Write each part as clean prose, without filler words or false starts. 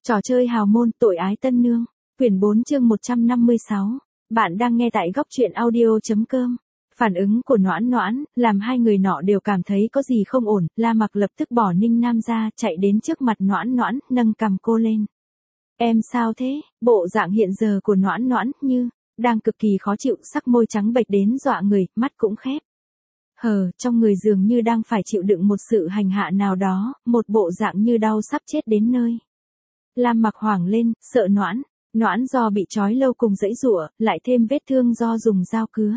Trò chơi hào môn tội ái tân nương. Quyển 4 chương 156. Bạn đang nghe tại góc truyện audio.com. Phản ứng của Noãn Noãn, làm hai người nọ đều cảm thấy có gì không ổn, La Mặc lập tức bỏ Ninh Nam ra, chạy đến trước mặt Noãn Noãn, nâng cằm cô lên. Em sao thế? Bộ dạng hiện giờ của Noãn Noãn như đang cực kỳ khó chịu, sắc môi trắng bệch đến dọa người, mắt cũng khép. Trong người dường như đang phải chịu đựng một sự hành hạ nào đó, một bộ dạng như đau sắp chết đến nơi. Lam Mặc hoảng lên, sợ Noãn do bị trói lâu cùng giãy giụa, lại thêm vết thương do dùng dao cứa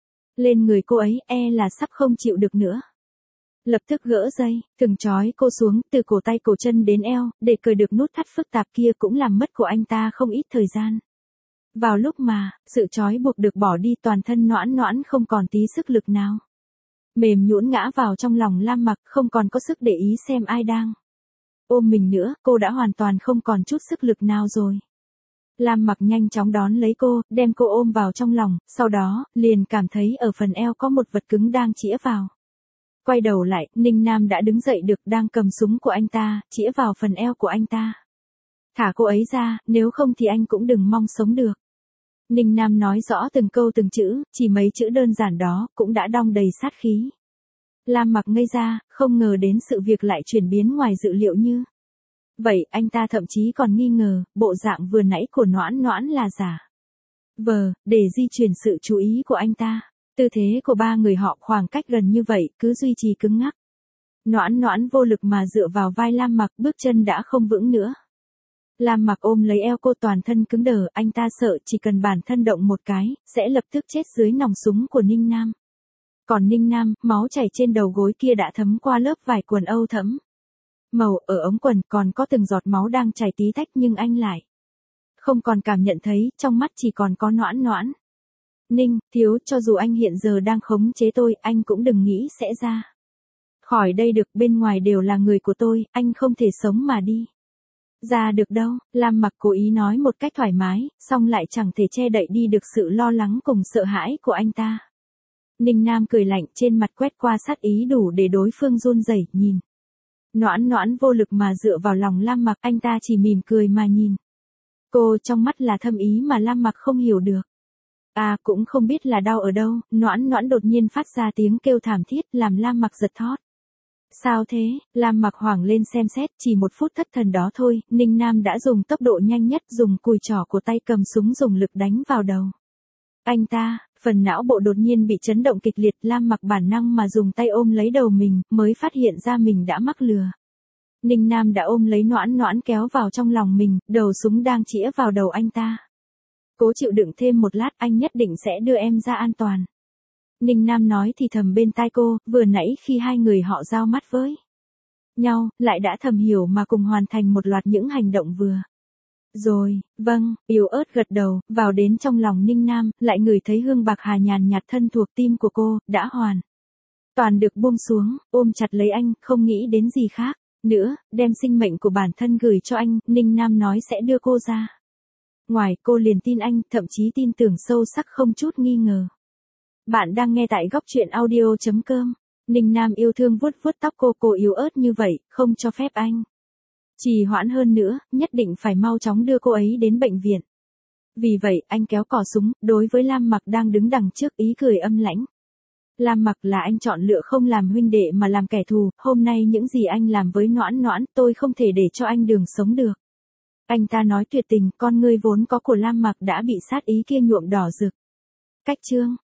lên người cô ấy, là sắp không chịu được nữa. Lập tức gỡ dây, thừng trói cô xuống, từ cổ tay cổ chân đến eo, để cởi được nút thắt phức tạp kia cũng làm mất của anh ta không ít thời gian. Vào lúc mà, sự trói buộc được bỏ đi, toàn thân Noãn không còn tí sức lực nào. Mềm nhũn ngã vào trong lòng Lam Mặc, không còn có sức để ý xem ai đang ôm mình nữa, cô đã hoàn toàn không còn chút sức lực nào rồi. Lam Mặc nhanh chóng đón lấy cô, đem cô ôm vào trong lòng, sau đó, liền cảm thấy ở phần eo có một vật cứng đang chĩa vào. Quay đầu lại, Ninh Nam đã đứng dậy được, đang cầm súng của anh ta, chĩa vào phần eo của anh ta. Thả cô ấy ra, nếu không thì anh cũng đừng mong sống được. Ninh Nam nói rõ từng câu từng chữ, chỉ mấy chữ đơn giản đó, cũng đã đong đầy sát khí. Lam Mặc ngây ra, không ngờ đến sự việc lại chuyển biến ngoài dự liệu như vậy, anh ta thậm chí còn nghi ngờ, bộ dạng vừa nãy của Noãn là giả vờ, để di chuyển sự chú ý của anh ta. Tư thế của ba người họ khoảng cách gần như vậy, cứ duy trì cứng ngắc. Noãn vô lực mà dựa vào vai Lam Mặc, bước chân đã không vững nữa. Lam Mặc ôm lấy eo cô, toàn thân cứng đờ, anh ta sợ chỉ cần bản thân động một cái, sẽ lập tức chết dưới nòng súng của Ninh Nam. Còn Ninh Nam, máu chảy trên đầu gối kia đã thấm qua lớp vải quần âu thẫm màu, ở ống quần còn có từng giọt máu đang chảy tí tách, nhưng anh lại không còn cảm nhận thấy, trong mắt chỉ còn có Noãn. Ninh, thiếu, cho dù anh hiện giờ đang khống chế tôi, anh cũng đừng nghĩ sẽ ra khỏi đây được, bên ngoài đều là người của tôi, anh không thể sống mà đi ra được đâu. Lam Mặc cố ý nói một cách thoải mái, song lại chẳng thể che đậy đi được sự lo lắng cùng sợ hãi của anh ta. Ninh Nam cười lạnh, trên mặt quét qua sát ý đủ để đối phương run rẩy, nhìn Noãn vô lực mà dựa vào lòng Lam Mặc, anh ta chỉ mỉm cười mà nhìn cô, trong mắt là thâm ý mà Lam Mặc không hiểu được. Cũng không biết là đau ở đâu, Noãn đột nhiên phát ra tiếng kêu thảm thiết, làm Lam Mặc giật thót. Sao thế? Lam Mặc hoảng lên xem xét, chỉ một phút thất thần đó thôi, Ninh Nam đã dùng tốc độ nhanh nhất, dùng cùi trỏ của tay cầm súng dùng lực đánh vào đầu anh ta. Phần não bộ đột nhiên bị chấn động kịch liệt, Lam Mặc bản năng mà dùng tay ôm lấy đầu mình, mới phát hiện ra mình đã mắc lừa. Ninh Nam đã ôm lấy Noãn kéo vào trong lòng mình, đầu súng đang chĩa vào đầu anh ta. Cố chịu đựng thêm một lát, anh nhất định sẽ đưa em ra an toàn. Ninh Nam nói thì thầm bên tai cô, vừa nãy khi hai người họ giao mắt với nhau, lại đã thầm hiểu mà cùng hoàn thành một loạt những hành động vừa rồi. Vâng, yếu ớt gật đầu, vào đến trong lòng Ninh Nam, lại ngửi thấy hương bạc hà nhàn nhạt thân thuộc tim của cô, đã hoàn toàn được buông xuống, ôm chặt lấy anh, không nghĩ đến gì khác nữa, đem sinh mệnh của bản thân gửi cho anh. Ninh Nam nói sẽ đưa cô ra ngoài, cô liền tin anh, thậm chí tin tưởng sâu sắc không chút nghi ngờ. Bạn đang nghe tại góc truyện audio.com. Ninh Nam yêu thương vuốt tóc cô yếu ớt như vậy, không cho phép anh trì hoãn hơn nữa, nhất định phải mau chóng đưa cô ấy đến bệnh viện. Vì vậy, anh kéo cò súng, đối với Lam Mặc đang đứng đằng trước, ý cười âm lãnh. Lam Mặc, là anh chọn lựa không làm huynh đệ mà làm kẻ thù, hôm nay những gì anh làm với Noãn, tôi không thể để cho anh đường sống được. Anh ta nói tuyệt tình, con ngươi vốn có của Lam Mặc đã bị sát ý kia nhuộm đỏ rực. Cách chương